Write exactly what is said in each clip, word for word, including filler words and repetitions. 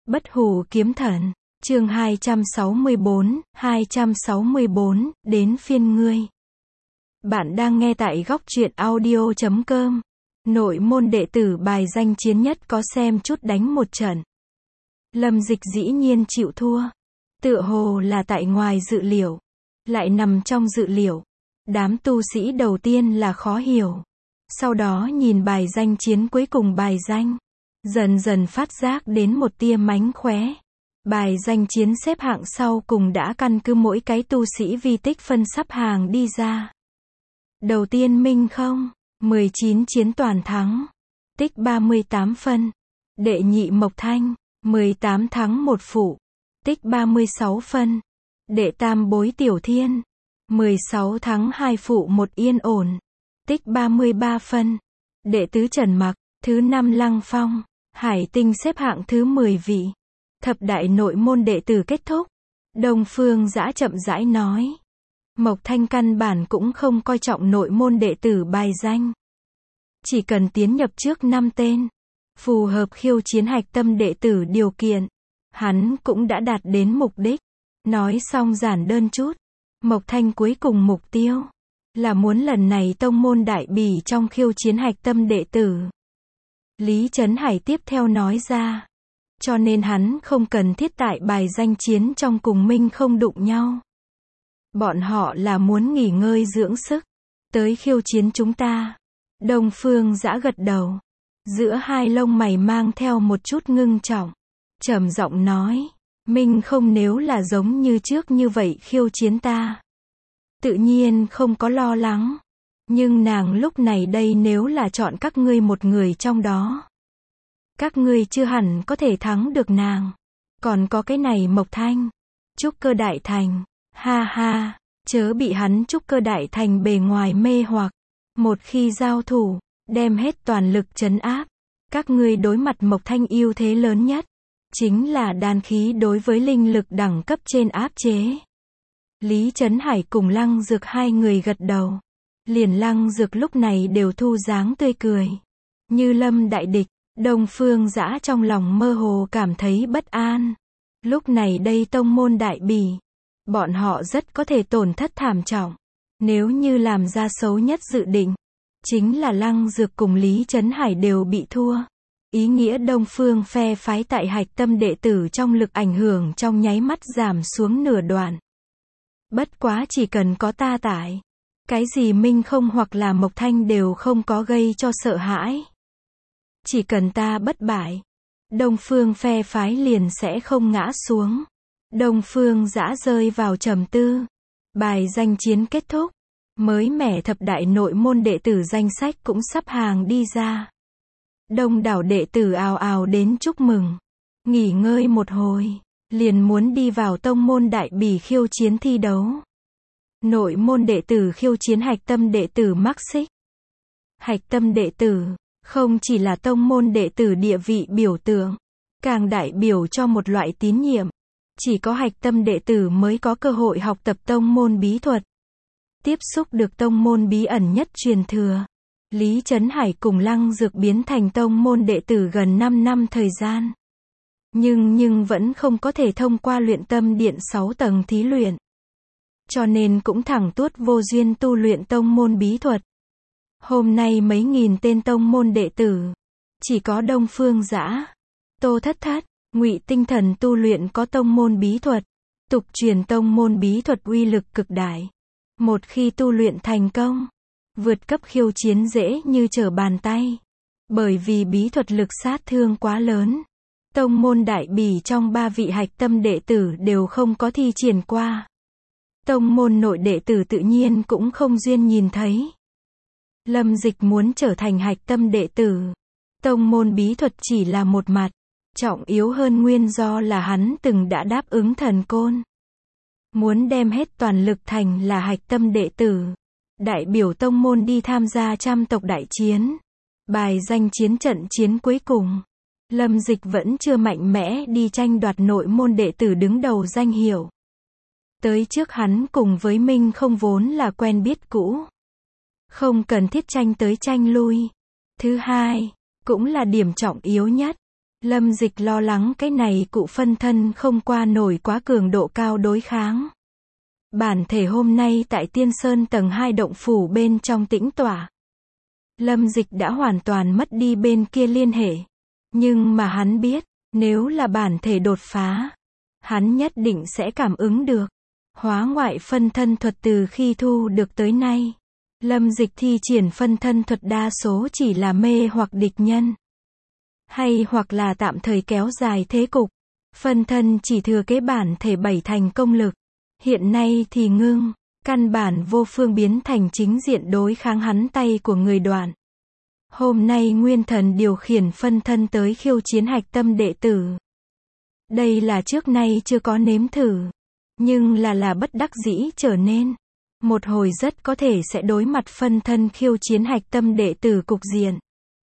Bất hủ kiếm thần, chương hai trăm sáu mươi bốn, hai trăm sáu mươi bốn, đến phiên ngươi. Bạn đang nghe tại góc truyện audio chấm com. Nội môn đệ tử bài danh chiến nhất có xem chút đánh một trận. Lâm Dịch dĩ nhiên chịu thua. Tựa hồ là tại ngoài dự liệu. Lại nằm trong dự liệu. Đám tu sĩ đầu tiên là khó hiểu. Sau đó nhìn bài danh chiến cuối cùng bài danh. Dần dần phát giác đến một tia mánh khóe. Bài danh chiến xếp hạng sau cùng đã căn cứ mỗi cái tu sĩ vi tích phân sắp hàng đi ra. Đầu tiên Minh Không, mười chín chiến toàn thắng. Tích ba mươi tám phân. Đệ nhị Mộc Thanh, mười tám thắng một phụ. Tích ba mươi sáu phân. Đệ tam Bối Tiểu Thiên, mười sáu thắng hai phụ một yên ổn. Tích ba mươi ba phân. Đệ tứ Trần Mặc, thứ năm Lăng Phong. Hải Tinh xếp hạng thứ mười vị. Thập đại nội môn đệ tử kết thúc. Đông Phương Dã chậm rãi nói. Mộc Thanh căn bản cũng không coi trọng nội môn đệ tử bài danh. Chỉ cần tiến nhập trước năm tên. Phù hợp khiêu chiến hạch tâm đệ tử điều kiện. Hắn cũng đã đạt đến mục đích. Nói xong giản đơn chút. Mộc Thanh cuối cùng mục tiêu. Là muốn lần này tông môn đại bỉ trong khiêu chiến hạch tâm đệ tử. Lý Trấn Hải tiếp theo nói ra. Cho nên hắn không cần thiết tại bài danh chiến trong cùng Minh Không đụng nhau. Bọn họ là muốn nghỉ ngơi dưỡng sức. Tới khiêu chiến chúng ta. Đông Phương Dã gật đầu. Giữa hai lông mày mang theo một chút ngưng trọng. Trầm giọng nói. Minh Không nếu là giống như trước như vậy khiêu chiến ta. Tự nhiên không có lo lắng. Nhưng nàng lúc này đây nếu là chọn các ngươi một người trong đó. Các ngươi chưa hẳn có thể thắng được nàng. Còn có cái này Mộc Thanh. Trúc Cơ Đại Thành. Ha ha, chớ bị hắn Trúc Cơ Đại Thành bề ngoài mê hoặc. Một khi giao thủ, đem hết toàn lực trấn áp. Các ngươi đối mặt Mộc Thanh ưu thế lớn nhất. Chính là đan khí đối với linh lực đẳng cấp trên áp chế. Lý Trấn Hải cùng Lăng Dược hai người gật đầu. Liền Lăng Dược lúc này đều thu dáng tươi cười. Như lâm đại địch, Đông Phương Dã trong lòng mơ hồ cảm thấy bất an. Lúc này đây tông môn đại bỉ. Bọn họ rất có thể tổn thất thảm trọng. Nếu như làm ra xấu nhất dự định. Chính là Lăng Dược cùng Lý Trấn Hải đều bị thua. Ý nghĩa Đông Phương phe phái tại hạch tâm đệ tử trong lực ảnh hưởng trong nháy mắt giảm xuống nửa đoạn. Bất quá chỉ cần có ta tại. Cái gì Minh Không hoặc là Mộc Thanh đều không có gây cho sợ hãi. Chỉ cần ta bất bại. Đông Phương phe phái liền sẽ không ngã xuống. Đông Phương Dã rơi vào trầm tư. Bài danh chiến kết thúc. Mới mẻ thập đại nội môn đệ tử danh sách cũng sắp hàng đi ra. Đông đảo đệ tử ào ào đến chúc mừng. Nghỉ ngơi một hồi. Liền muốn đi vào tông môn đại bỉ khiêu chiến thi đấu. Nội môn đệ tử khiêu chiến hạch tâm đệ tử mắc xích. Hạch tâm đệ tử, không chỉ là tông môn đệ tử địa vị biểu tượng, càng đại biểu cho một loại tín nhiệm. Chỉ có hạch tâm đệ tử mới có cơ hội học tập tông môn bí thuật. Tiếp xúc được tông môn bí ẩn nhất truyền thừa. Lý Trấn Hải cùng Lăng Dược biến thành tông môn đệ tử gần năm năm thời gian. Nhưng nhưng vẫn không có thể thông qua luyện tâm điện sáu tầng thí luyện. Cho nên cũng thẳng tuốt vô duyên tu luyện tông môn bí thuật. Hôm nay mấy nghìn tên tông môn đệ tử. Chỉ có Đông Phương Dã, Tô Thất Thất, Ngụy Tinh Thần tu luyện có tông môn bí thuật. Tục truyền tông môn bí thuật uy lực cực đại. Một khi tu luyện thành công, vượt cấp khiêu chiến dễ như trở bàn tay. Bởi vì bí thuật lực sát thương quá lớn. Tông môn đại bỉ trong ba vị hạch tâm đệ tử đều không có thi triển qua. Tông môn nội đệ tử tự nhiên cũng không duyên nhìn thấy. Lâm Dịch muốn trở thành hạch tâm đệ tử. Tông môn bí thuật chỉ là một mặt. Trọng yếu hơn nguyên do là hắn từng đã đáp ứng thần côn. Muốn đem hết toàn lực thành là hạch tâm đệ tử. Đại biểu tông môn đi tham gia trăm tộc đại chiến. Bài danh chiến trận chiến cuối cùng. Lâm Dịch vẫn chưa mạnh mẽ đi tranh đoạt nội môn đệ tử đứng đầu danh hiệu. Tới trước hắn cùng với Minh Không vốn là quen biết cũ. Không cần thiết tranh tới tranh lui. Thứ hai, cũng là điểm trọng yếu nhất. Lâm Dịch lo lắng cái này cụ phân thân không qua nổi quá cường độ cao đối kháng. Bản thể hôm nay tại Tiên Sơn tầng hai động phủ bên trong tĩnh tọa. Lâm Dịch đã hoàn toàn mất đi bên kia liên hệ. Nhưng mà hắn biết, nếu là bản thể đột phá, hắn nhất định sẽ cảm ứng được. Hóa ngoại phân thân thuật từ khi thu được tới nay, Lâm Dịch thi triển phân thân thuật đa số chỉ là mê hoặc địch nhân, hay hoặc là tạm thời kéo dài thế cục. Phân thân chỉ thừa kế bản thể bảy thành công lực. Hiện nay thì ngưng, căn bản vô phương biến thành chính diện đối kháng hắn tay của người đoạn. Hôm nay Nguyên Thần điều khiển phân thân tới khiêu chiến hạch tâm đệ tử. Đây là trước nay chưa có nếm thử, nhưng là là bất đắc dĩ trở nên. Một hồi rất có thể sẽ đối mặt phân thân khiêu chiến hạch tâm đệ tử cục diện.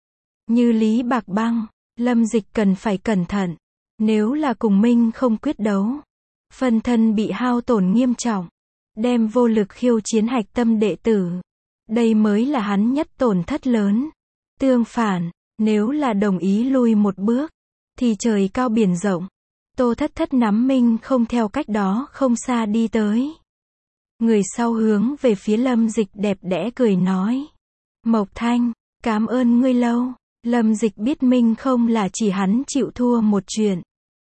Như Lý Bạc Băng, Lâm Dịch cần phải cẩn thận. Nếu là cùng Minh không quyết đấu, phân thân bị hao tổn nghiêm trọng, đem vô lực khiêu chiến hạch tâm đệ tử. Đây mới là hắn nhất tổn thất lớn. Tương phản, nếu là đồng ý lui một bước, thì trời cao biển rộng. Tô Thất Thất nắm Minh không theo cách đó không xa đi tới. Người sau hướng về phía Lâm Dịch đẹp đẽ cười nói. Mộc Thanh, cảm ơn ngươi lâu. Lâm Dịch biết Minh không là chỉ hắn chịu thua một chuyện.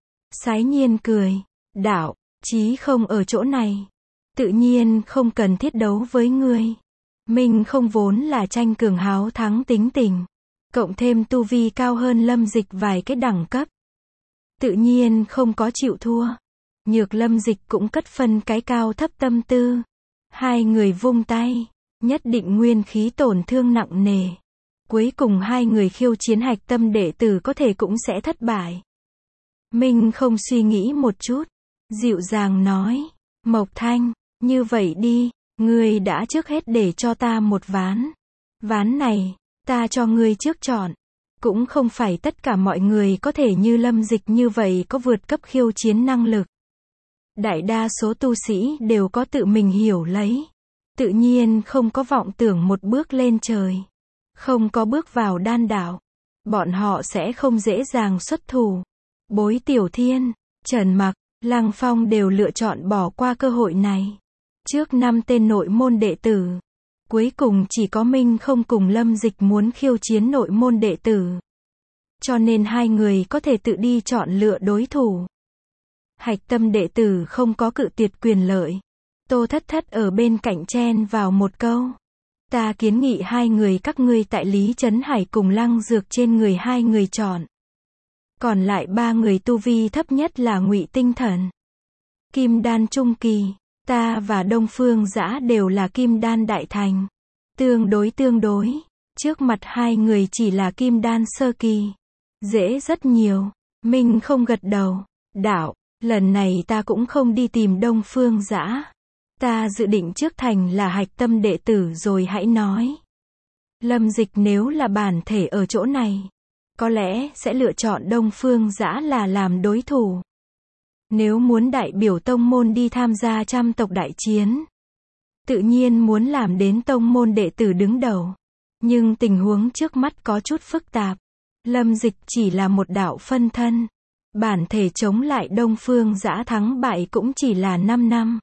Sái nhiên cười. Đạo, chí không ở chỗ này. Tự nhiên không cần thiết đấu với ngươi. Minh không vốn là tranh cường háo thắng tính tình. Cộng thêm tu vi cao hơn Lâm Dịch vài cái đẳng cấp. Tự nhiên không có chịu thua. Nhược Lâm Dịch cũng cất phân cái cao thấp tâm tư. Hai người vung tay, nhất định nguyên khí tổn thương nặng nề. Cuối cùng hai người khiêu chiến hạch tâm đệ tử có thể cũng sẽ thất bại. Minh không suy nghĩ một chút, dịu dàng nói. Mộc Thanh, như vậy đi, ngươi đã trước hết để cho ta một ván. Ván này, ta cho ngươi trước chọn. Cũng không phải tất cả mọi người có thể như Lâm Dịch như vậy có vượt cấp khiêu chiến năng lực. Đại đa số tu sĩ đều có tự mình hiểu lấy. Tự nhiên không có vọng tưởng một bước lên trời. Không có bước vào đan đạo. Bọn họ sẽ không dễ dàng xuất thủ. Bối Tiểu Thiên, Trần Mặc, Lăng Phong đều lựa chọn bỏ qua cơ hội này. Trước năm tên nội môn đệ tử. Cuối cùng chỉ có Minh không cùng Lâm Dịch muốn khiêu chiến nội môn đệ tử. Cho nên hai người có thể tự đi chọn lựa đối thủ. Hạch tâm đệ tử không có cự tuyệt quyền lợi. Tô Thất Thất ở bên cạnh chen vào một câu. Ta kiến nghị hai người các ngươi tại Lý Trấn Hải cùng Lăng Dược trên người hai người chọn. Còn lại ba người tu vi thấp nhất là Ngụy Tinh Thần. Kim đan trung kỳ, ta và Đông Phương Dã đều là kim đan đại thành. Tương đối tương đối, trước mặt hai người chỉ là kim đan sơ kỳ. Dễ rất nhiều. Minh không gật đầu. Đạo, lần này ta cũng không đi tìm Đông Phương Dã. Ta dự định trước thành là hạch tâm đệ tử rồi hãy nói. Lâm Dịch nếu là bản thể ở chỗ này, có lẽ sẽ lựa chọn Đông Phương Dã là làm đối thủ. Nếu muốn đại biểu tông môn đi tham gia trăm tộc đại chiến, tự nhiên muốn làm đến tông môn đệ tử đứng đầu. Nhưng tình huống trước mắt có chút phức tạp. Lâm Dịch chỉ là một đạo phân thân. Bản thể chống lại Đông Phương Dã thắng bại cũng chỉ là năm năm.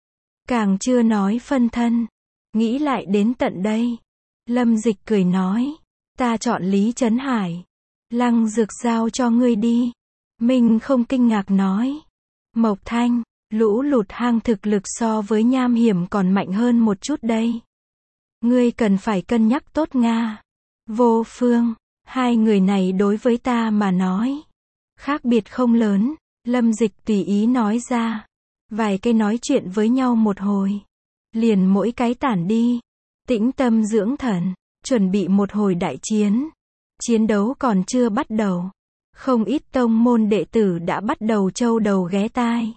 Càng chưa nói phân thân. Nghĩ lại đến tận đây. Lâm Dịch cười nói. Ta chọn Lý Trấn Hải. Lăng Dược giao cho ngươi đi. Minh không kinh ngạc nói. Mộc Thanh, lũ lụt hang thực lực so với Nham Hiểm còn mạnh hơn một chút đây. Ngươi cần phải cân nhắc tốt Nga. Vô Phương, hai người này đối với ta mà nói. Khác biệt không lớn. Lâm Dịch tùy ý nói ra. Vài cái nói chuyện với nhau một hồi. Liền mỗi cái tản đi. Tĩnh tâm dưỡng thần. Chuẩn bị một hồi đại chiến. Chiến đấu còn chưa bắt đầu. Không ít tông môn đệ tử đã bắt đầu châu đầu ghé tai.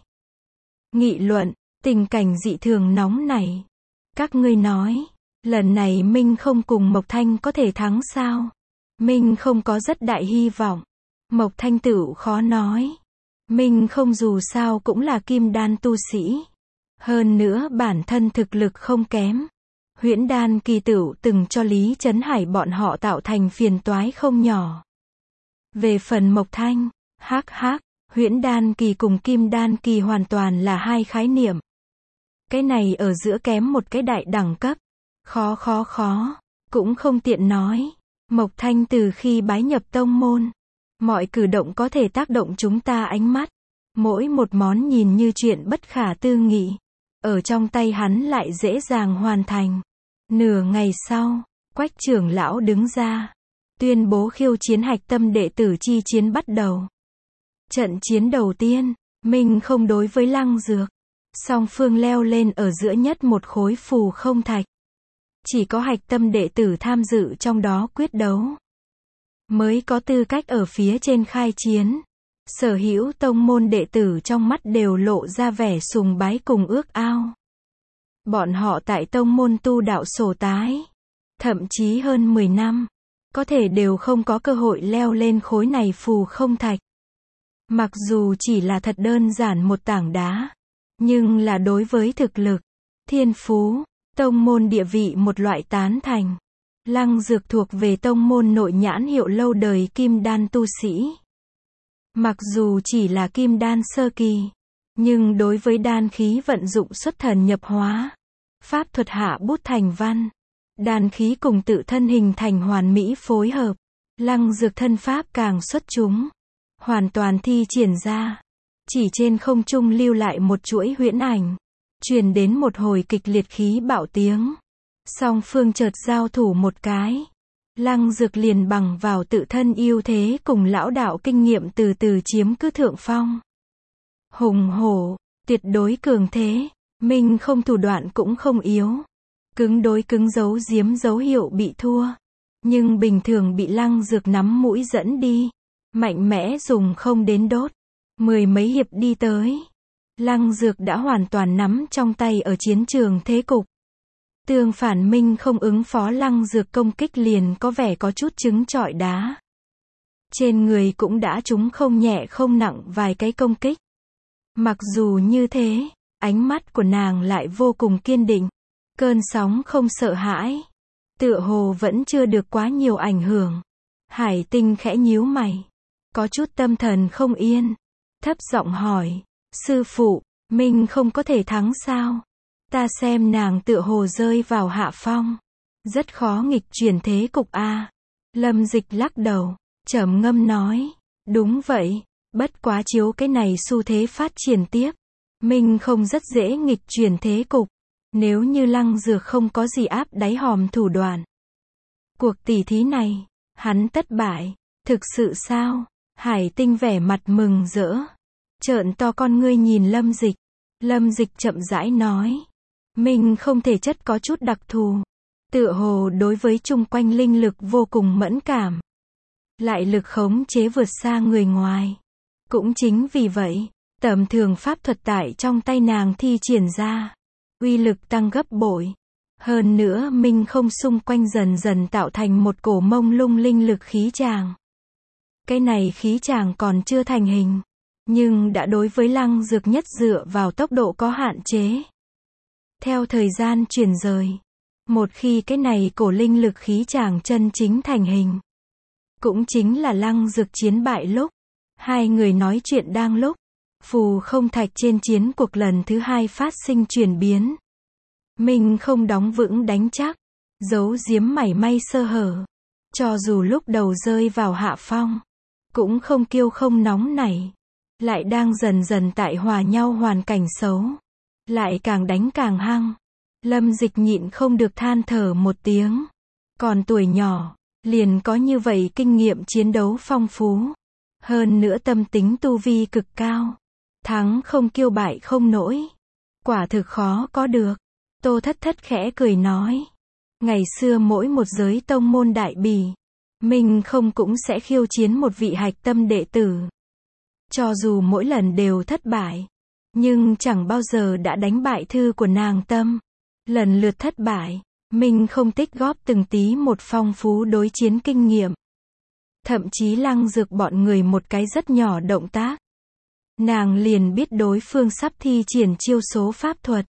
Nghị luận, tình cảnh dị thường nóng nảy. Các ngươi nói, lần này Minh không cùng Mộc Thanh có thể thắng sao? Minh không có rất đại hy vọng. Mộc Thanh tựu khó nói. Minh không dù sao cũng là kim đan tu sĩ. Hơn nữa bản thân thực lực không kém. Huyễn đan kỳ tựu từng cho Lý Trấn Hải bọn họ tạo thành phiền toái không nhỏ. Về phần Mộc Thanh, hắc hắc, huyễn đan kỳ cùng kim đan kỳ hoàn toàn là hai khái niệm. Cái này ở giữa kém một cái đại đẳng cấp. Khó khó khó, cũng không tiện nói. Mộc Thanh từ khi bái nhập tông môn, mọi cử động có thể tác động chúng ta ánh mắt. Mỗi một món nhìn như chuyện bất khả tư nghị, ở trong tay hắn lại dễ dàng hoàn thành. Nửa ngày sau, Quách trưởng lão đứng ra, tuyên bố khiêu chiến hạch tâm đệ tử chi chiến bắt đầu. Trận chiến đầu tiên, Minh không đối với Lăng Dược. Song phương leo lên ở giữa nhất một khối phù không thạch. Chỉ có hạch tâm đệ tử tham dự trong đó quyết đấu, mới có tư cách ở phía trên khai chiến. Sở hữu tông môn đệ tử trong mắt đều lộ ra vẻ sùng bái cùng ước ao. Bọn họ tại tông môn tu đạo sổ tái, thậm chí hơn mười năm, có thể đều không có cơ hội leo lên khối này phù không thạch. Mặc dù chỉ là thật đơn giản một tảng đá, nhưng là đối với thực lực, thiên phú, tông môn địa vị một loại tán thành. Lăng Dược thuộc về tông môn nội nhãn hiệu lâu đời kim đan tu sĩ. Mặc dù chỉ là kim đan sơ kỳ, nhưng đối với đan khí vận dụng xuất thần nhập hóa, pháp thuật hạ bút thành văn, đan khí cùng tự thân hình thành hoàn mỹ phối hợp, Lăng Dược thân pháp càng xuất chúng, hoàn toàn thi triển ra, chỉ trên không trung lưu lại một chuỗi huyễn ảnh, truyền đến một hồi kịch liệt khí bạo tiếng. Song phương chợt giao thủ một cái, Lăng Dược liền bằng vào tự thân ưu thế cùng lão đạo kinh nghiệm từ từ chiếm cứ thượng phong. Hùng hổ, tuyệt đối cường thế, Minh không thủ đoạn cũng không yếu. Cứng đối cứng giấu giếm dấu hiệu bị thua, nhưng bình thường bị Lăng Dược nắm mũi dẫn đi, mạnh mẽ dùng không đến đốt. Mười mấy hiệp đi tới, Lăng Dược đã hoàn toàn nắm trong tay ở chiến trường thế cục. Tương phản Minh không ứng phó Lăng Dược công kích liền có vẻ có chút trứng trọi đá. Trên người cũng đã trúng không nhẹ không nặng vài cái công kích. Mặc dù như thế, ánh mắt của nàng lại vô cùng kiên định. Cơn sóng không sợ hãi. Tựa hồ vẫn chưa được quá nhiều ảnh hưởng. Hải Tinh khẽ nhíu mày, có chút tâm thần không yên. Thấp giọng hỏi, sư phụ, Minh không có thể thắng sao? Ta xem nàng tựa hồ rơi vào hạ phong. Rất khó nghịch chuyển thế cục a. Lâm Dịch lắc đầu, trầm ngâm nói, đúng vậy, bất quá chiếu cái này xu thế phát triển tiếp, Minh không rất dễ nghịch chuyển thế cục. Nếu như Lăng Dược không có gì áp đáy hòm thủ đoạn, cuộc tỉ thí này, hắn tất bại. Thực sự sao? Hải Tinh vẻ mặt mừng rỡ, trợn to con ngươi nhìn Lâm Dịch. Lâm Dịch chậm rãi nói, mình không thể chất có chút đặc thù, tựa hồ đối với chung quanh linh lực vô cùng mẫn cảm, lại lực khống chế vượt xa người ngoài. Cũng chính vì vậy, tầm thường pháp thuật tại trong tay nàng thi triển ra, uy lực tăng gấp bội. Hơn nữa Minh không xung quanh dần dần tạo thành một cổ mông lung linh lực khí tràng. Cái này khí tràng còn chưa thành hình, nhưng đã đối với Lăng Dược nhất dựa vào tốc độ có hạn chế. Theo thời gian chuyển rời, một khi cái này cổ linh lực khí tràng chân chính thành hình, cũng chính là Lăng Dược chiến bại lúc, hai người nói chuyện đang lúc, phù không thạch trên chiến cuộc lần thứ hai phát sinh chuyển biến. Mình không đóng vững đánh chắc, giấu giếm mảy may sơ hở, cho dù lúc đầu rơi vào hạ phong, cũng không kiêu không nóng nảy, lại đang dần dần tại hòa nhau hoàn cảnh xấu, lại càng đánh càng hăng. Lâm Dịch nhịn không được than thở một tiếng, còn tuổi nhỏ, liền có như vậy kinh nghiệm chiến đấu phong phú, hơn nữa tâm tính tu vi cực cao, thắng không kiêu bại không nổi, quả thực khó có được. Tô Thất Thất khẽ cười nói, ngày xưa mỗi một giới tông môn đại bỉ, mình không cũng sẽ khiêu chiến một vị hạch tâm đệ tử. Cho dù mỗi lần đều thất bại, nhưng chẳng bao giờ đã đánh bại thư của nàng tâm. Lần lượt thất bại, mình không tích góp từng tí một phong phú đối chiến kinh nghiệm. Thậm chí Lăng Dược bọn người một cái rất nhỏ động tác, nàng liền biết đối phương sắp thi triển chiêu số pháp thuật,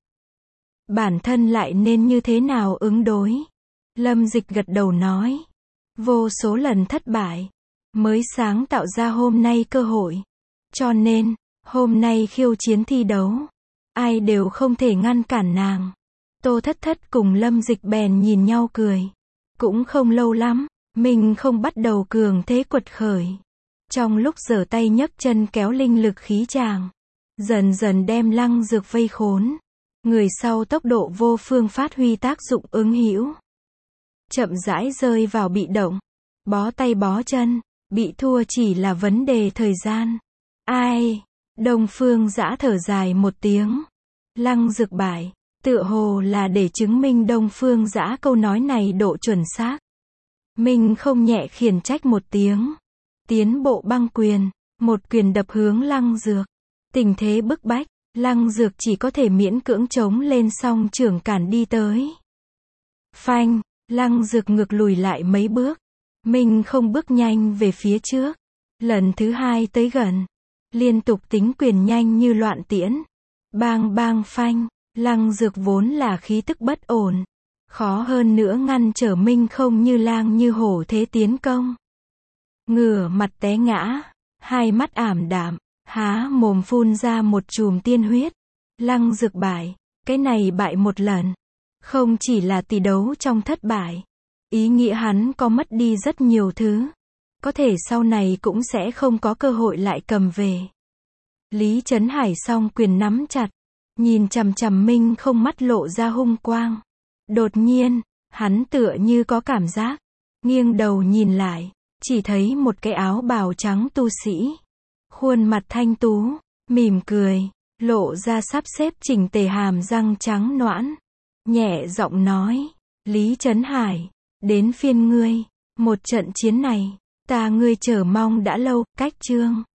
bản thân lại nên như thế nào ứng đối. Lâm Dịch gật đầu nói, vô số lần thất bại, mới sáng tạo ra hôm nay cơ hội. Cho nên, hôm nay khiêu chiến thi đấu, ai đều không thể ngăn cản nàng. Tô Thất Thất cùng Lâm Dịch bèn nhìn nhau cười. Cũng không lâu lắm, mình không bắt đầu cường thế quật khởi. Trong lúc giở tay nhấc chân kéo linh lực khí tràng, dần dần đem Lăng Dược vây khốn. Người sau tốc độ vô phương phát huy tác dụng ứng hữu. Chậm rãi rơi vào bị động, bó tay bó chân, bị thua chỉ là vấn đề thời gian. Ai? Đông Phương Dã thở dài một tiếng. Lăng Dược bại, tựa hồ là để chứng minh Đông Phương Dã câu nói này độ chuẩn xác. Mình không nhẹ khiển trách một tiếng. Tiến bộ băng quyền, một quyền đập hướng Lăng Dược. Tình thế bức bách, Lăng Dược chỉ có thể miễn cưỡng chống lên song trưởng cản đi tới. Phanh, Lăng Dược ngược lùi lại mấy bước. Mình không bước nhanh về phía trước. Lần thứ hai tới gần, liên tục tính quyền nhanh như loạn tiễn. Bang bang phanh, Lăng Dược vốn là khí tức bất ổn. Khó hơn nữa ngăn trở Minh không như lang như hổ thế tiến công. Ngửa mặt té ngã, hai mắt ảm đạm, há mồm phun ra một chùm tiên huyết. Lăng Dược bại, cái này bại một lần. Không chỉ là tỷ đấu trong thất bại. Ý nghĩa hắn có mất đi rất nhiều thứ. Có thể sau này cũng sẽ không có cơ hội lại cầm về. Lý Trấn Hải song quyền nắm chặt. Nhìn chằm chằm Minh không mắt lộ ra hung quang. Đột nhiên, hắn tựa như có cảm giác. Nghiêng đầu nhìn lại, chỉ thấy một cái áo bào trắng tu sĩ. Khuôn mặt thanh tú, mỉm cười, lộ ra sắp xếp chỉnh tề hàm răng trắng nõn. Nhẹ giọng nói, Lý Trấn Hải, đến phiên ngươi. Một trận chiến này, ta ngươi chờ mong đã lâu. Cách chương